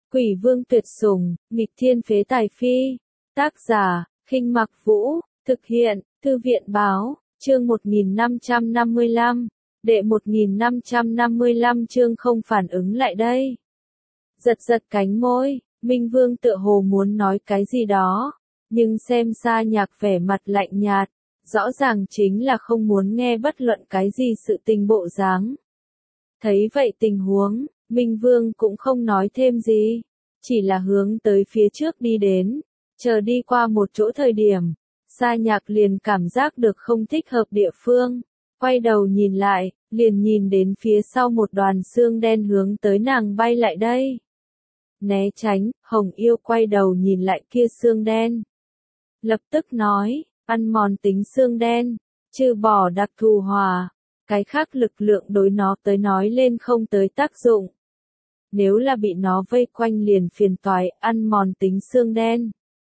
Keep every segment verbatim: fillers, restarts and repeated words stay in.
Quỷ vương tuyệt sủng, nghịch thiên phế tài phi. Tác giả, Khinh Mặc Vũ, thực hiện, Thư viện báo, chương một nghìn năm trăm năm mươi lăm, đệ một nghìn năm trăm năm mươi lăm chương không phản ứng lại đây. Giật giật cánh môi, Minh Vương tựa hồ muốn nói cái gì đó, nhưng xem Sa Nhạc vẻ mặt lạnh nhạt, rõ ràng chính là không muốn nghe bất luận cái gì sự tình bộ dáng. Thấy vậy tình huống, Minh Vương cũng không nói thêm gì, chỉ là hướng tới phía trước đi đến, chờ đi qua một chỗ thời điểm, Sa Nhạc liền cảm giác được không thích hợp địa phương, quay đầu nhìn lại, liền nhìn đến phía sau một đoàn xương đen hướng tới nàng bay lại đây. Né tránh, Hồng Yêu quay đầu nhìn lại kia xương đen. Lập tức nói, ăn mòn tính xương đen, trừ bỏ đặc thù hòa, cái khác lực lượng đối nó tới nói lên không tới tác dụng. Nếu là bị nó vây quanh liền phiền toái, ăn mòn tính xương đen.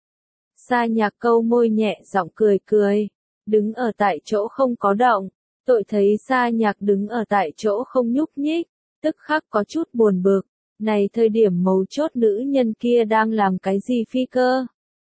Sa Nhạc câu môi nhẹ giọng cười cười, đứng ở tại chỗ không có động, tội thấy Sa Nhạc đứng ở tại chỗ không nhúc nhích, tức khắc có chút buồn bực, này thời điểm mấu chốt nữ nhân kia đang làm cái gì phi cơ.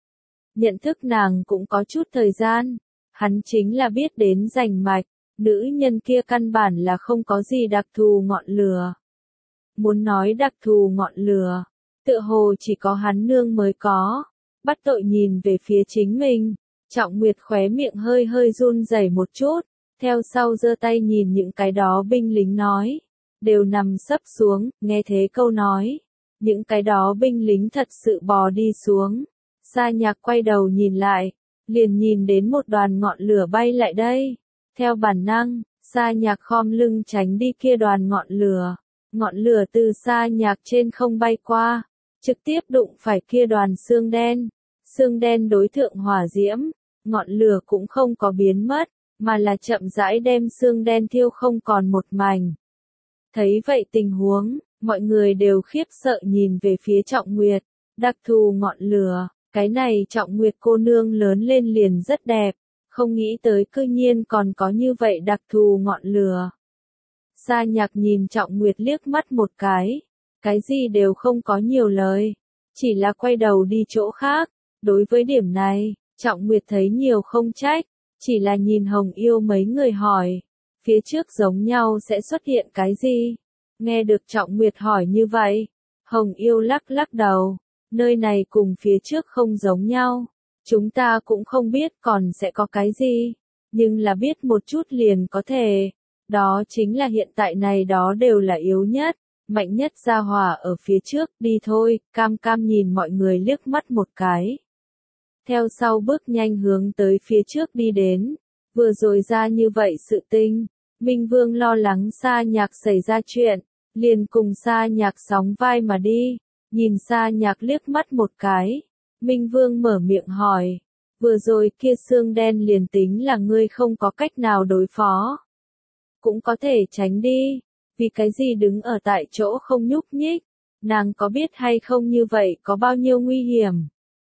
Nhận thức nàng cũng có chút thời gian, hắn chính là biết đến rành mạch, nữ nhân kia căn bản là không có gì đặc thù ngọn lửa. Muốn nói đặc thù ngọn lửa, tựa hồ chỉ có hắn nương mới có. Bắt tội nhìn về phía chính mình, Trọng Nguyệt khóe miệng hơi hơi run rẩy một chút, theo sau giơ tay nhìn những cái đó binh lính nói, đều nằm sấp xuống, nghe thế câu nói, những cái đó binh lính thật sự bò đi xuống. Sa Nhạc quay đầu nhìn lại, liền nhìn đến một đoàn ngọn lửa bay lại đây, theo bản năng, Sa Nhạc khom lưng tránh đi kia đoàn ngọn lửa, ngọn lửa từ Sa Nhạc trên không bay qua, trực tiếp đụng phải kia đoàn xương đen, xương đen đối thượng hỏa diễm, ngọn lửa cũng không có biến mất, mà là chậm rãi đem xương đen thiêu không còn một mảnh. Thấy vậy tình huống, mọi người đều khiếp sợ nhìn về phía Trọng Nguyệt, đặc thù ngọn lửa, cái này Trọng Nguyệt cô nương lớn lên liền rất đẹp, không nghĩ tới cư nhiên còn có như vậy đặc thù ngọn lửa. Sa Nhạc nhìn Trọng Nguyệt liếc mắt một cái, cái gì đều không có nhiều lời, chỉ là quay đầu đi chỗ khác. Đối với điểm này, Trọng Nguyệt thấy nhiều không trách, chỉ là nhìn Hồng Yêu mấy người hỏi, phía trước giống nhau sẽ xuất hiện cái gì? Nghe được Trọng Nguyệt hỏi như vậy, Hồng Yêu lắc lắc đầu, nơi này cùng phía trước không giống nhau, chúng ta cũng không biết còn sẽ có cái gì, nhưng là biết một chút liền có thể, đó chính là hiện tại này đó đều là yếu nhất. Mạnh nhất gia hỏa ở phía trước, đi thôi, Cam Cam nhìn mọi người liếc mắt một cái. Theo sau bước nhanh hướng tới phía trước đi đến, vừa rồi ra như vậy sự tình, Minh Vương lo lắng Sa Nhạc xảy ra chuyện, liền cùng Sa Nhạc sóng vai mà đi, nhìn Sa Nhạc liếc mắt một cái, Minh Vương mở miệng hỏi, vừa rồi kia xương đen liền tính là ngươi không có cách nào đối phó, cũng có thể tránh đi. Vì cái gì đứng ở tại chỗ không nhúc nhích, nàng có biết hay không như vậy có bao nhiêu nguy hiểm.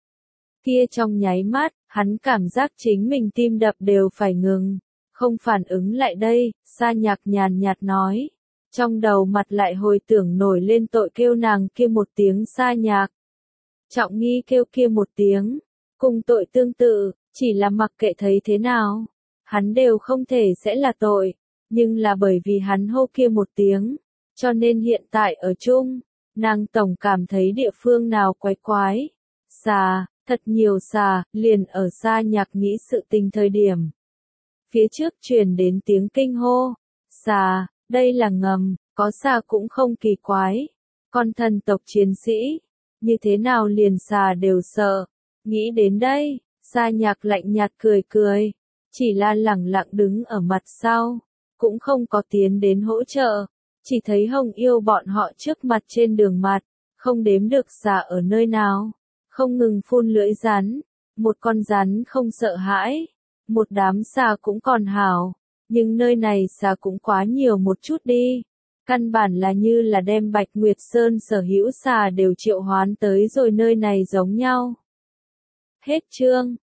Kia trong nháy mắt, hắn cảm giác chính mình tim đập đều phải ngừng, không phản ứng lại đây, Sa Nhạc nhàn nhạt nói. Trong đầu mặt lại hồi tưởng nổi lên tội kêu nàng kia một tiếng Sa Nhạc. Trọng Nghi kêu kia một tiếng, cùng tội tương tự, chỉ là mặc kệ thấy thế nào, hắn đều không thể sẽ là tội. Nhưng là bởi vì hắn hô kia một tiếng, cho nên hiện tại ở chung, nàng tổng cảm thấy địa phương nào quái quái. Xà, thật nhiều xà, liền ở Sa Nhạc nghĩ sự tình thời điểm. Phía trước truyền đến tiếng kinh hô, xà, đây là ngầm, có xà cũng không kỳ quái. Con thần tộc chiến sĩ, như thế nào liền xà đều sợ. Nghĩ đến đây, Sa Nhạc lạnh nhạt cười cười, chỉ là lẳng lặng đứng ở mặt sau. Cũng không có tiến đến hỗ trợ, chỉ thấy Hồng Yêu bọn họ trước mặt trên đường mặt, không đếm được xà ở nơi nào, không ngừng phun lưỡi rắn, một con rắn không sợ hãi, một đám xà cũng còn hảo, nhưng nơi này xà cũng quá nhiều một chút đi, căn bản là như là đem Bạch Nguyệt Sơn sở hữu xà đều triệu hoán tới rồi nơi này giống nhau. Hết chương.